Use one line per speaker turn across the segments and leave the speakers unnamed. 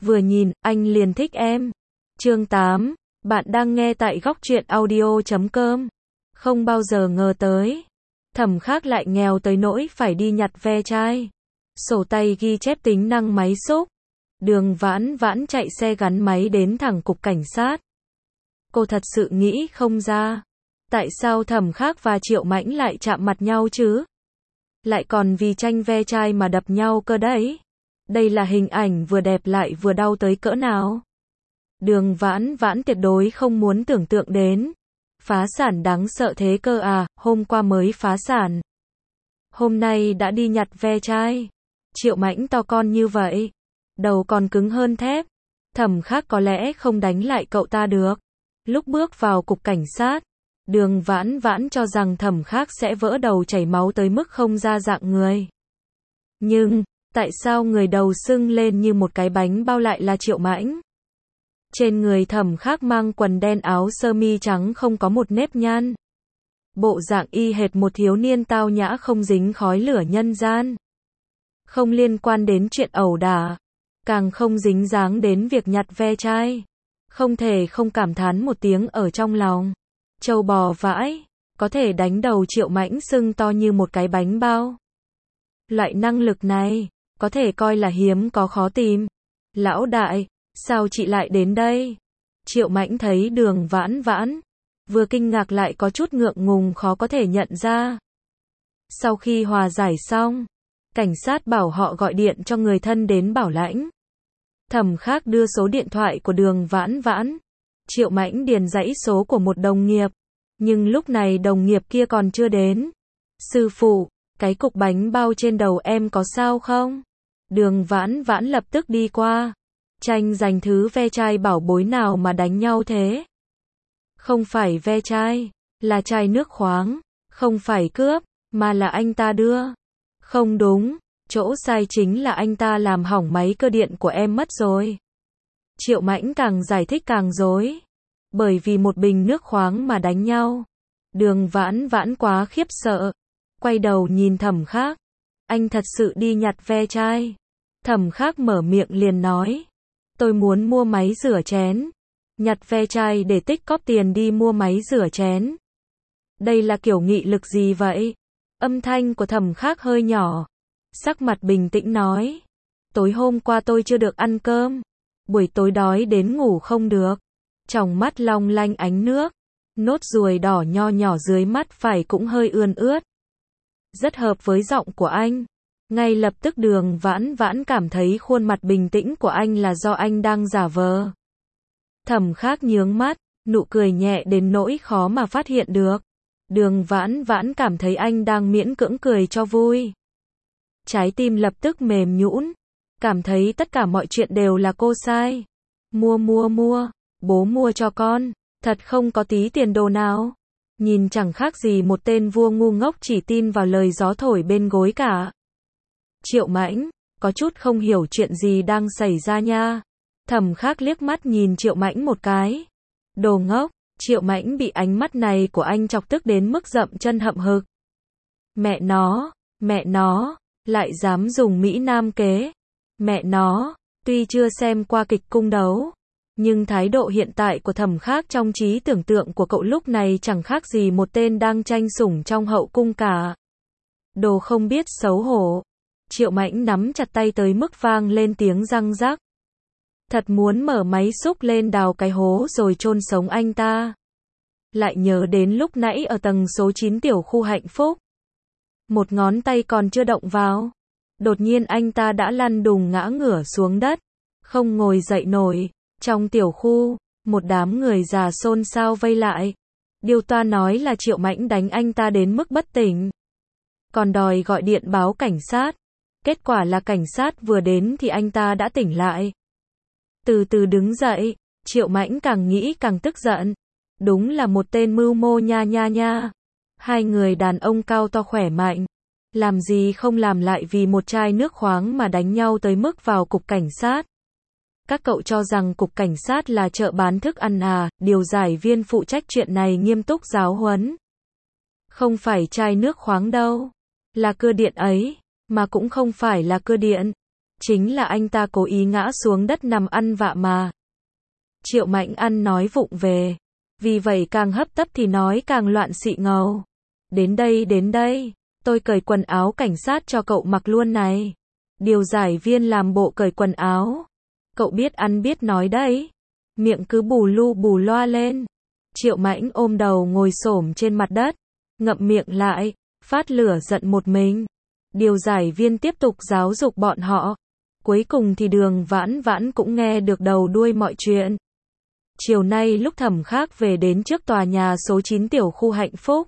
vừa nhìn, anh liền thích em. Chương 8, bạn đang nghe tại góc truyện audio.com. Không bao giờ ngờ tới, Thẩm Khắc lại nghèo tới nỗi phải đi nhặt ve chai. Sổ tay ghi chép tính năng máy xúc. Đường Vãn Vãn chạy xe gắn máy đến thẳng cục cảnh sát. Cô thật sự nghĩ không ra, tại sao Thẩm Khắc và Triệu Mãnh lại chạm mặt nhau chứ? Lại còn vì tranh ve chai mà đập nhau cơ đấy. Đây là hình ảnh vừa đẹp lại vừa đau tới cỡ nào. Đường Vãn Vãn tuyệt đối không muốn tưởng tượng đến. Phá sản đáng sợ thế cơ à, hôm qua mới phá sản. Hôm nay đã đi nhặt ve chai. Triệu Mãnh to con như vậy, đầu còn cứng hơn thép. Thẩm Khắc có lẽ không đánh lại cậu ta được. Lúc bước vào cục cảnh sát, Đường Vãn Vãn cho rằng Thẩm Khắc sẽ vỡ đầu chảy máu tới mức không ra dạng người. Nhưng, tại sao người đầu sưng lên như một cái bánh bao lại là Triệu Mãnh? Trên người Thẩm Khắc mang quần đen áo sơ mi trắng không có một nếp nhăn. Bộ dạng y hệt một thiếu niên tao nhã không dính khói lửa nhân gian. Không liên quan đến chuyện ẩu đả, càng không dính dáng đến việc nhặt ve chai. Không thể không cảm thán một tiếng ở trong lòng. Trâu bò vãi, có thể đánh đầu Triệu Mãnh sưng to như một cái bánh bao. Loại năng lực này, có thể coi là hiếm có khó tìm. Lão đại, sao chị lại đến đây? Triệu Mãnh thấy Đường Vãn Vãn, vừa kinh ngạc lại có chút ngượng ngùng khó có thể nhận ra. Sau khi hòa giải xong, cảnh sát bảo họ gọi điện cho người thân đến bảo lãnh. Thẩm Khắc đưa số điện thoại của Đường Vãn Vãn. Triệu Mãnh điền dãy số của một đồng nghiệp. Nhưng lúc này đồng nghiệp kia còn chưa đến. Sư phụ, cái cục bánh bao trên đầu em có sao không? Đường Vãn Vãn lập tức đi qua. Tranh giành thứ ve chai bảo bối nào mà đánh nhau thế? Không phải ve chai, là chai nước khoáng. Không phải cướp, mà là anh ta đưa. Không đúng, chỗ sai chính là anh ta làm hỏng máy cơ điện của em mất rồi. Triệu Mãnh càng giải thích càng rối. Bởi vì một bình nước khoáng mà đánh nhau. Đường Vãn Vãn quá khiếp sợ. Quay đầu nhìn Thẩm Khắc. Anh thật sự đi nhặt ve chai. Thẩm Khắc mở miệng liền nói. Tôi muốn mua máy rửa chén. Nhặt ve chai để tích cóp tiền đi mua máy rửa chén. Đây là kiểu nghị lực gì vậy? Âm thanh của Thẩm Khắc hơi nhỏ. Sắc mặt bình tĩnh nói. Tối hôm qua tôi chưa được ăn cơm. Buổi tối đói đến ngủ không được. Trong mắt long lanh ánh nước. Nốt ruồi đỏ nho nhỏ dưới mắt phải cũng hơi ươn ướt. Rất hợp với giọng của anh. Ngay lập tức Đường Vãn Vãn cảm thấy khuôn mặt bình tĩnh của anh là do anh đang giả vờ. Thẩm Khắc nhướng mắt, nụ cười nhẹ đến nỗi khó mà phát hiện được. Đường Vãn Vãn cảm thấy anh đang miễn cưỡng cười cho vui. Trái tim lập tức mềm nhũn, cảm thấy tất cả mọi chuyện đều là cô sai. Mua, bố mua cho con, thật không có tí tiền đồ nào. Nhìn chẳng khác gì một tên vua ngu ngốc chỉ tin vào lời gió thổi bên gối cả. Triệu Mãnh, có chút không hiểu chuyện gì đang xảy ra nha. Thẩm Khắc liếc mắt nhìn Triệu Mãnh một cái. Đồ ngốc, Triệu Mãnh bị ánh mắt này của anh chọc tức đến mức dậm chân hậm hực. Mẹ nó, lại dám dùng Mỹ Nam kế. Mẹ nó, tuy chưa xem qua kịch cung đấu, nhưng thái độ hiện tại của Thẩm Khắc trong trí tưởng tượng của cậu lúc này chẳng khác gì một tên đang tranh sủng trong hậu cung cả. Đồ không biết xấu hổ. Triệu Mãnh nắm chặt tay tới mức vang lên tiếng răng rắc. Thật muốn mở máy xúc lên đào cái hố rồi chôn sống anh ta. Lại nhớ đến lúc nãy ở tầng số 9 tiểu khu hạnh phúc. Một ngón tay còn chưa động vào. Đột nhiên anh ta đã lăn đùng ngã ngửa xuống đất. Không ngồi dậy nổi. Trong tiểu khu, một đám người già xôn xao vây lại. Điều ta nói là Triệu Mãnh đánh anh ta đến mức bất tỉnh. Còn đòi gọi điện báo cảnh sát. Kết quả là cảnh sát vừa đến thì anh ta đã tỉnh lại. Từ từ đứng dậy, Triệu Mãnh càng nghĩ càng tức giận. Đúng là một tên mưu mô nha. Hai người đàn ông cao to khỏe mạnh. Làm gì không làm lại vì một chai nước khoáng mà đánh nhau tới mức vào cục cảnh sát. Các cậu cho rằng cục cảnh sát là chợ bán thức ăn à? Điều giải viên phụ trách chuyện này nghiêm túc giáo huấn. Không phải chai nước khoáng đâu. Là cưa điện ấy. Mà cũng không phải là cưa điện. Chính là anh ta cố ý ngã xuống đất nằm ăn vạ mà. Triệu Mãnh ăn nói vụng về. Vì vậy càng hấp tấp thì nói càng loạn xị ngầu. Đến đây, tôi cởi quần áo cảnh sát cho cậu mặc luôn này. Điều giải viên làm bộ cởi quần áo. Cậu biết ăn biết nói đấy. Miệng cứ bù lu bù loa lên. Triệu Mãnh ôm đầu ngồi xổm trên mặt đất. Ngậm miệng lại, phát lửa giận một mình. Điều giải viên tiếp tục giáo dục bọn họ. Cuối cùng thì Đường Vãn Vãn cũng nghe được đầu đuôi mọi chuyện. Chiều nay lúc Thẩm Khác về đến trước tòa nhà số 9 tiểu khu Hạnh Phúc.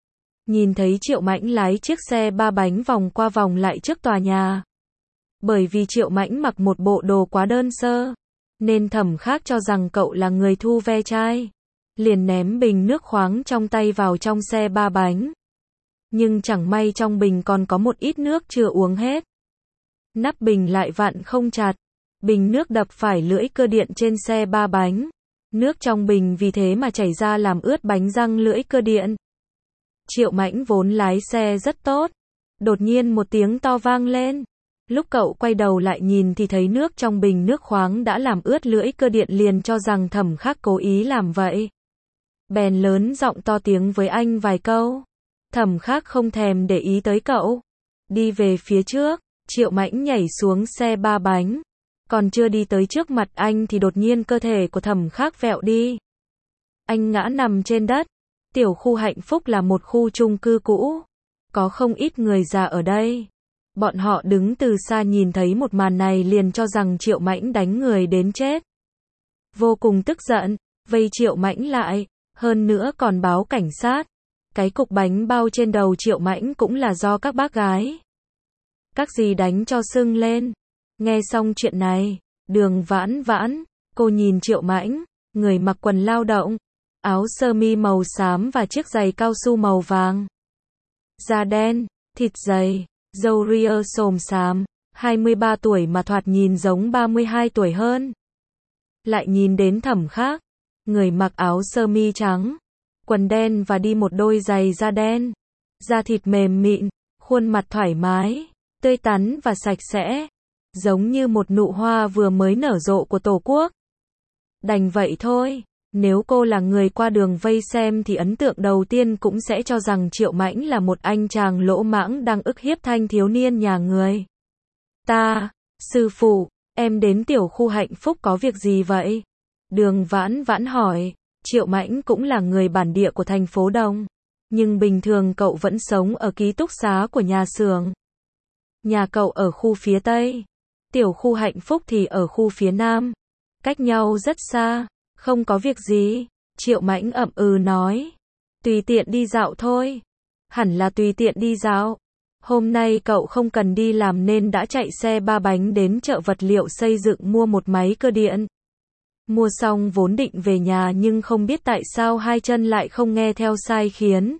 Nhìn thấy Triệu Mãnh lái chiếc xe 3 bánh vòng qua vòng lại trước tòa nhà. Bởi vì Triệu Mãnh mặc một bộ đồ quá đơn sơ, nên Thẩm Khác cho rằng cậu là người thu ve chai. Liền ném bình nước khoáng trong tay vào trong xe 3 bánh. Nhưng chẳng may trong bình còn có một ít nước chưa uống hết. Nắp bình lại vặn không chặt. Bình nước đập phải lưỡi cơ điện trên xe 3 bánh. Nước trong bình vì thế mà chảy ra làm ướt bánh răng lưỡi cơ điện. Triệu Mãnh vốn lái xe rất tốt. Đột nhiên một tiếng to vang lên. Lúc cậu quay đầu lại nhìn thì thấy nước trong bình nước khoáng đã làm ướt lưỡi cơ điện, liền cho rằng Thẩm Khác cố ý làm vậy. Bèn lớn giọng to tiếng với anh vài câu. Thẩm Khác không thèm để ý tới cậu. Đi về phía trước. Triệu Mãnh nhảy xuống xe 3 bánh. Còn chưa đi tới trước mặt anh thì đột nhiên cơ thể của Thẩm Khác vẹo đi. Anh ngã nằm trên đất. Tiểu khu Hạnh Phúc là một khu chung cư cũ. Có không ít người già ở đây. Bọn họ đứng từ xa nhìn thấy một màn này liền cho rằng Triệu Mãnh đánh người đến chết. Vô cùng tức giận, vây Triệu Mãnh lại, hơn nữa còn báo cảnh sát. Cái cục bánh bao trên đầu Triệu Mãnh cũng là do các bác gái. Các dì đánh cho sưng lên. Nghe xong chuyện này, Đường Vãn Vãn, cô nhìn Triệu Mãnh, người mặc quần lao động, áo sơ mi màu xám và chiếc giày cao su màu vàng. Da đen, thịt dày, râu ria xồm xàm, 23 tuổi mà thoạt nhìn giống 32 tuổi hơn. Lại nhìn đến Thẩm Khác, người mặc áo sơ mi trắng, quần đen và đi một đôi giày da đen, da thịt mềm mịn, khuôn mặt thoải mái, tươi tắn và sạch sẽ, giống như một nụ hoa vừa mới nở rộ của Tổ quốc. Đành vậy thôi, nếu cô là người qua đường vây xem thì ấn tượng đầu tiên cũng sẽ cho rằng Triệu Mãnh là một anh chàng lỗ mãng đang ức hiếp thanh thiếu niên nhà người ta. Sư phụ, em đến tiểu khu Hạnh Phúc có việc gì vậy? Đường Vãn Vãn hỏi. Triệu Mãnh cũng là người bản địa của thành phố Đông, nhưng bình thường cậu vẫn sống ở ký túc xá của nhà xưởng. Nhà cậu ở khu phía Tây, tiểu khu Hạnh Phúc thì ở khu phía Nam, cách nhau rất xa. Không có việc gì, Triệu Mãnh ậm ừ nói. Tùy tiện đi dạo thôi. Hẳn là tùy tiện đi dạo. Hôm nay cậu không cần đi làm nên đã chạy xe 3 bánh đến chợ vật liệu xây dựng mua một máy cơ điện. Mua xong vốn định về nhà nhưng không biết tại sao hai chân lại không nghe theo sai khiến.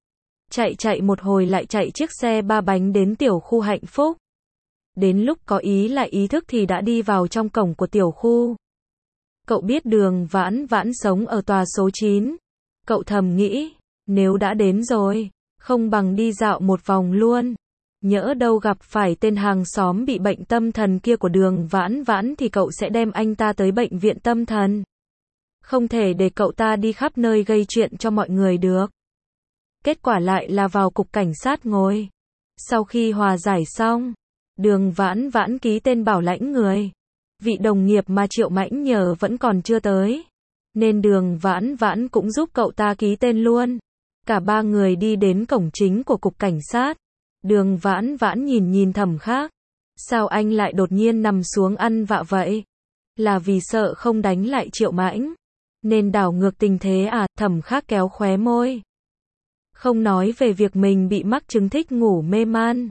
Chạy một hồi lại chạy chiếc xe 3 bánh đến tiểu khu Hạnh Phúc. Đến lúc có ý lại ý thức thì đã đi vào trong cổng của tiểu khu. Cậu biết Đường Vãn Vãn sống ở tòa số 9. Cậu thầm nghĩ, nếu đã đến rồi, không bằng đi dạo một vòng luôn. Nhỡ đâu gặp phải tên hàng xóm bị bệnh tâm thần kia của Đường Vãn Vãn thì cậu sẽ đem anh ta tới bệnh viện tâm thần. Không thể để cậu ta đi khắp nơi gây chuyện cho mọi người được. Kết quả lại là vào cục cảnh sát ngồi. Sau khi hòa giải xong, Đường Vãn Vãn ký tên bảo lãnh người. Vị đồng nghiệp mà Triệu Mãnh nhờ vẫn còn chưa tới, nên Đường Vãn Vãn cũng giúp cậu ta ký tên luôn. Cả ba người đi đến cổng chính của cục cảnh sát. Đường Vãn Vãn nhìn Thẩm Khác. Sao anh lại đột nhiên nằm xuống ăn vạ vậy? Là vì sợ không đánh lại Triệu Mãnh nên đảo ngược tình thế à? Thẩm Khác kéo khóe môi. Không nói về việc mình bị mắc chứng thích ngủ mê man.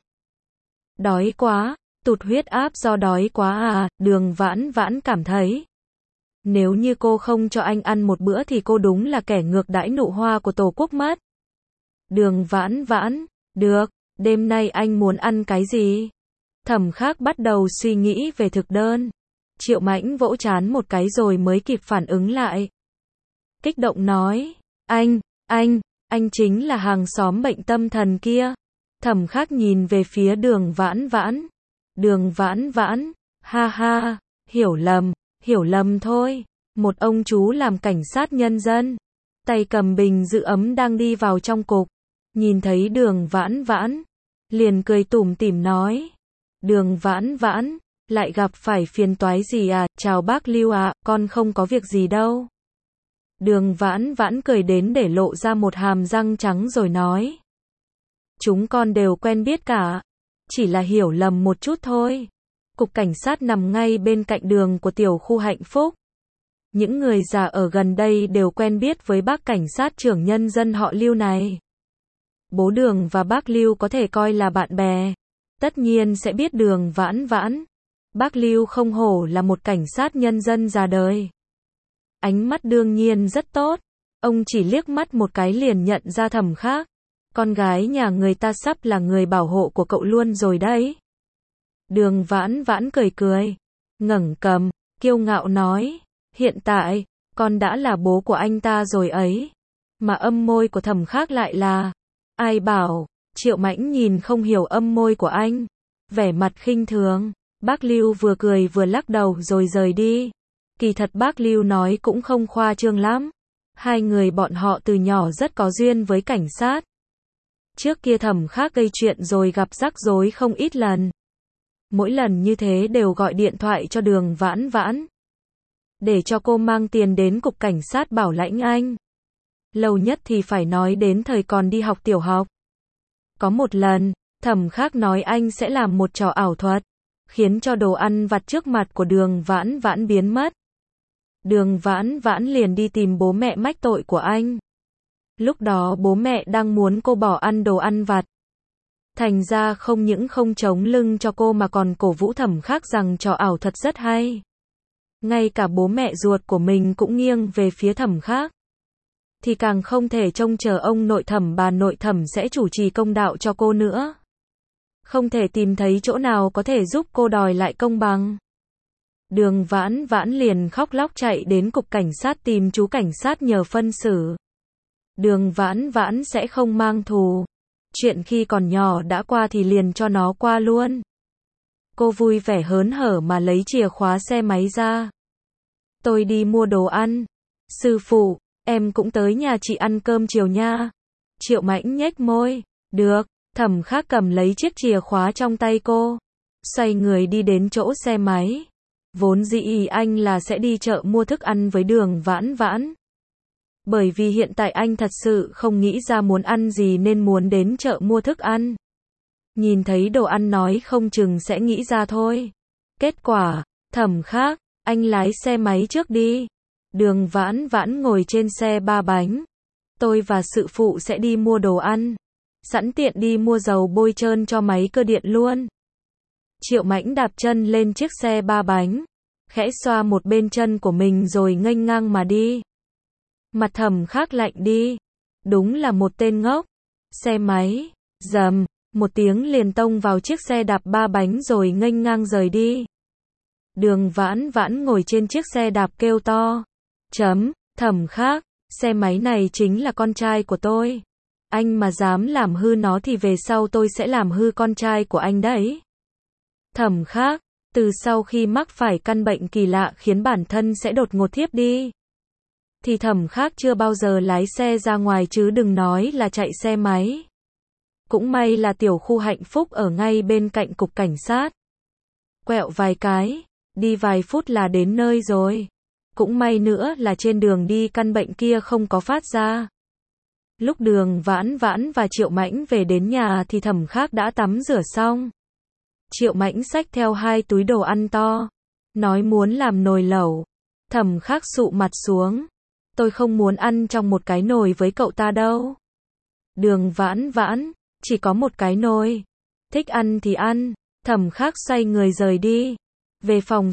Đói quá. Tụt huyết áp do đói quá à? Đường Vãn Vãn cảm thấy, nếu như cô không cho anh ăn một bữa thì cô đúng là kẻ ngược đãi nụ hoa của Tổ quốc mất. Đường Vãn Vãn, được, đêm nay anh muốn ăn cái gì? Thẩm Khác bắt đầu suy nghĩ về thực đơn. Triệu Mãnh vỗ trán một cái rồi mới kịp phản ứng lại. Kích động nói, anh chính là hàng xóm bệnh tâm thần kia. Thẩm Khác nhìn về phía Đường Vãn Vãn. Đường Vãn Vãn, ha ha, hiểu lầm thôi. Một ông chú làm cảnh sát nhân dân, tay cầm bình giữ ấm đang đi vào trong cục. Nhìn thấy Đường Vãn Vãn, liền cười tủm tỉm nói. Đường Vãn Vãn, lại gặp phải phiền toái gì à? Chào bác Lưu ạ, con không có việc gì đâu. Đường Vãn Vãn cười đến để lộ ra một hàm răng trắng rồi nói. Chúng con đều quen biết cả, chỉ là hiểu lầm một chút thôi. Cục cảnh sát nằm ngay bên cạnh đường của tiểu khu Hạnh Phúc. Những người già ở gần đây đều quen biết với bác cảnh sát trưởng nhân dân họ Lưu này. Bố Đường và bác Lưu có thể coi là bạn bè, tất nhiên sẽ biết Đường Vãn Vãn. Bác Lưu không hổ là một cảnh sát nhân dân già đời. Ánh mắt đương nhiên rất tốt, ông chỉ liếc mắt một cái liền nhận ra Thẩm Khác. Con gái nhà người ta sắp là người bảo hộ của cậu luôn rồi đấy. Đường Vãn Vãn cười cười, ngẩng cầm, kiêu ngạo nói, hiện tại, con đã là bố của anh ta rồi ấy. Mà âm môi của Thẩm Khác lại là, ai bảo, Triệu Mãnh nhìn không hiểu âm môi của anh, vẻ mặt khinh thường. Bác Lưu vừa cười vừa lắc đầu rồi rời đi. Kỳ thật bác Lưu nói cũng không khoa trương lắm. Hai người bọn họ từ nhỏ rất có duyên với cảnh sát. Trước kia Thẩm Khác gây chuyện rồi gặp rắc rối không ít lần. Mỗi lần như thế đều gọi điện thoại cho Đường Vãn Vãn, để cho cô mang tiền đến cục cảnh sát bảo lãnh anh. Lâu nhất thì phải nói đến thời còn đi học tiểu học. Có một lần, Thẩm Khác nói anh sẽ làm một trò ảo thuật, khiến cho đồ ăn vặt trước mặt của Đường Vãn Vãn biến mất. Đường Vãn Vãn liền đi tìm bố mẹ mách tội của anh. Lúc đó bố mẹ đang muốn cô bỏ ăn đồ ăn vặt. Thành ra không những không chống lưng cho cô mà còn cổ vũ Thẩm Khác rằng trò ảo thuật rất hay. Ngay cả bố mẹ ruột của mình cũng nghiêng về phía Thẩm Khác. Thì càng không thể trông chờ ông nội Thẩm bà nội Thẩm sẽ chủ trì công đạo cho cô nữa. Không thể tìm thấy chỗ nào có thể giúp cô đòi lại công bằng. Đường Vãn Vãn liền khóc lóc chạy đến cục cảnh sát tìm chú cảnh sát nhờ phân xử. Đường Vãn Vãn sẽ không mang thù. Chuyện khi còn nhỏ đã qua thì liền cho nó qua luôn. Cô vui vẻ hớn hở mà lấy chìa khóa xe máy ra. Tôi đi mua đồ ăn. Sư phụ, em cũng tới nhà chị ăn cơm chiều nha. Triệu Mãnh nhếch môi. Được. Thẩm Khác cầm lấy chiếc chìa khóa trong tay cô, xoay người đi đến chỗ xe máy. Vốn dĩ anh là sẽ đi chợ mua thức ăn với Đường Vãn Vãn. Bởi vì hiện tại anh thật sự không nghĩ ra muốn ăn gì nên muốn đến chợ mua thức ăn. Nhìn thấy đồ ăn nói không chừng sẽ nghĩ ra thôi. Kết quả, Thẩm Khác, anh lái xe máy trước đi. Đường Vãn Vãn ngồi trên xe ba bánh. Tôi và sư phụ sẽ đi mua đồ ăn. Sẵn tiện đi mua dầu bôi trơn cho máy cơ điện luôn. Triệu Mãnh đạp chân lên chiếc xe ba bánh, khẽ xoa một bên chân của mình rồi nghênh ngang mà đi. Mặt Thẩm Khác lạnh đi. Đúng là một tên ngốc. Xe máy, rầm, một tiếng liền tông vào chiếc xe đạp ba bánh rồi nghênh ngang rời đi. Đường Vãn Vãn ngồi trên chiếc xe đạp kêu to. Thẩm Khác, xe máy này chính là con trai của tôi. Anh mà dám làm hư nó thì về sau tôi sẽ làm hư con trai của anh đấy. Thẩm Khác, từ sau khi mắc phải căn bệnh kỳ lạ khiến bản thân sẽ đột ngột thiếp đi, thì Thẩm Khác chưa bao giờ lái xe ra ngoài chứ đừng nói là chạy xe máy. Cũng may là tiểu khu Hạnh Phúc ở ngay bên cạnh cục cảnh sát. Quẹo vài cái, đi vài phút là đến nơi rồi. Cũng may nữa là trên đường đi căn bệnh kia không có phát ra. Lúc Đường Vãn Vãn và Triệu Mãnh về đến nhà thì Thẩm Khác đã tắm rửa xong. Triệu Mãnh xách theo 2 túi đồ ăn to, nói muốn làm nồi lẩu. Thẩm Khác sụ mặt xuống. Tôi không muốn ăn trong một cái nồi với cậu ta đâu. Đường Vãn Vãn, chỉ có một cái nồi. Thích ăn thì ăn. Thẩm Khác xoay người rời đi. Về phòng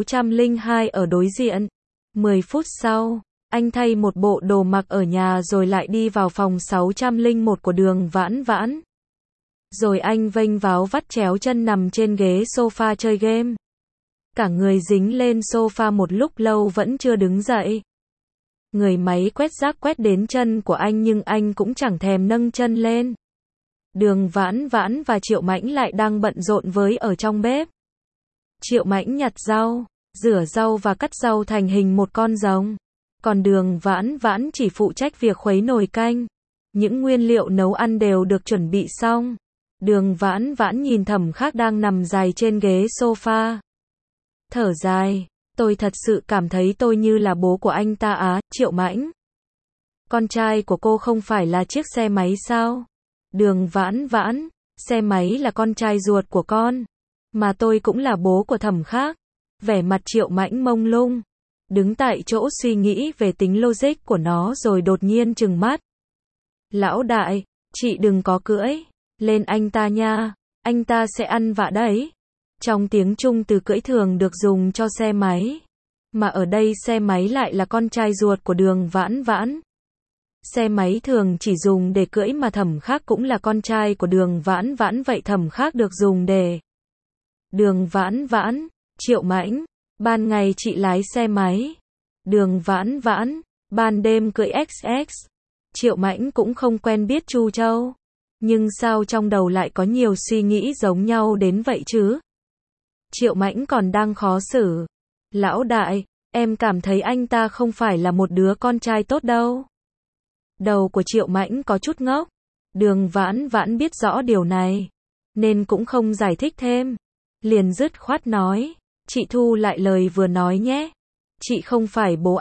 602 ở đối diện. 10 phút sau, anh thay một bộ đồ mặc ở nhà rồi lại đi vào phòng 601 của Đường Vãn Vãn. Rồi anh vênh váo vắt chéo chân nằm trên ghế sofa chơi game. Cả người dính lên sofa một lúc lâu vẫn chưa đứng dậy. Người máy quét rác quét đến chân của anh nhưng anh cũng chẳng thèm nâng chân lên. Đường Vãn Vãn và Triệu Mãnh lại đang bận rộn với ở trong bếp. Triệu Mãnh nhặt rau, rửa rau và cắt rau thành hình một con rồng. Còn Đường Vãn Vãn chỉ phụ trách việc khuấy nồi canh. Những nguyên liệu nấu ăn đều được chuẩn bị xong. Đường Vãn Vãn nhìn Thẩm Khắc đang nằm dài trên ghế sofa. Thở dài, tôi thật sự cảm thấy tôi như là bố của anh ta á, Triệu Mãnh. Con trai của cô không phải là chiếc xe máy sao? Đường Vãn Vãn, xe máy là con trai ruột của con. Mà tôi cũng là bố của Thẩm Khắc. Vẻ mặt Triệu Mãnh mông lung. Đứng tại chỗ suy nghĩ về tính logic của nó rồi đột nhiên trừng mắt. Lão đại, chị đừng có cưỡi lên anh ta nha, anh ta sẽ ăn vạ đấy. Trong tiếng Trung từ cưỡi thường được dùng cho xe máy. Mà ở đây xe máy lại là con trai ruột của Đường Vãn Vãn. Xe máy thường chỉ dùng để cưỡi mà Thẩm Khắc cũng là con trai của Đường Vãn Vãn, vậy Thẩm Khắc được dùng để. Đường Vãn Vãn, Triệu Mãnh, ban ngày chị lái xe máy. Đường Vãn Vãn, ban đêm cưỡi XX. Triệu Mãnh cũng không quen biết Chu Châu. Nhưng sao trong đầu lại có nhiều suy nghĩ giống nhau đến vậy chứ? Triệu Mãnh còn đang khó xử. Lão đại, em cảm thấy anh ta không phải là một đứa con trai tốt đâu. Đầu của Triệu Mãnh có chút ngốc. Đường Vãn Vãn biết rõ điều này, nên cũng không giải thích thêm. Liền dứt khoát nói, chị thu lại lời vừa nói nhé. Chị không phải bố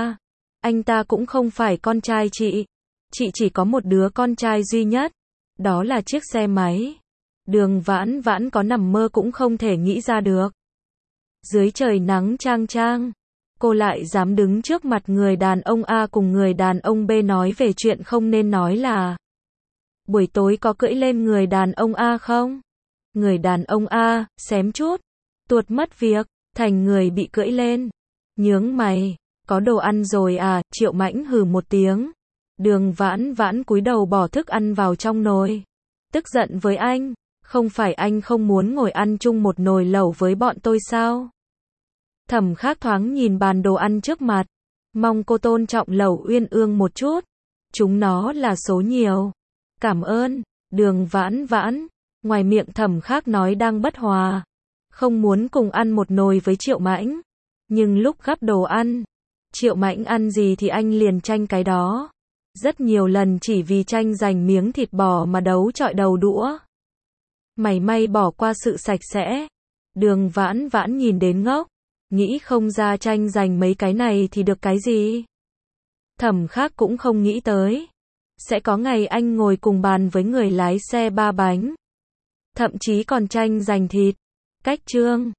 anh ta cũng không phải con trai chị. Chị chỉ có một đứa con trai duy nhất, đó là chiếc xe máy. Đường Vãn Vãn có nằm mơ cũng không thể nghĩ ra được. Dưới trời nắng chang chang, cô lại dám đứng trước mặt người đàn ông A cùng người đàn ông B nói về chuyện không nên nói là buổi tối có cưỡi lên người đàn ông A không? Người đàn ông A, xém chút tuột mất việc, thành người bị cưỡi lên. Nhướng mày, có đồ ăn rồi à? Triệu Mãnh hừ một tiếng. Đường Vãn Vãn cúi đầu bỏ thức ăn vào trong nồi. Tức giận với anh, không phải anh không muốn ngồi ăn chung một nồi lẩu với bọn tôi sao? Thẩm Khắc thoáng nhìn bàn đồ ăn trước mặt, mong cô tôn trọng Lẩu Uyên Ương một chút. Chúng nó là số nhiều. Cảm ơn. Đường Vãn Vãn, ngoài miệng Thẩm Khắc nói đang bất hòa, không muốn cùng ăn một nồi với Triệu Mãnh. Nhưng lúc gắp đồ ăn, Triệu Mãnh ăn gì thì anh liền tranh cái đó. Rất nhiều lần chỉ vì tranh giành miếng thịt bò mà đấu chọi đầu đũa. Mày may bỏ qua sự sạch sẽ. Đường Vãn Vãn nhìn đến ngốc, nghĩ không ra tranh giành mấy cái này thì được cái gì. Thẩm Khắc cũng không nghĩ tới sẽ có ngày anh ngồi cùng bàn với người lái xe ba bánh, thậm chí còn tranh giành thịt. Cách chương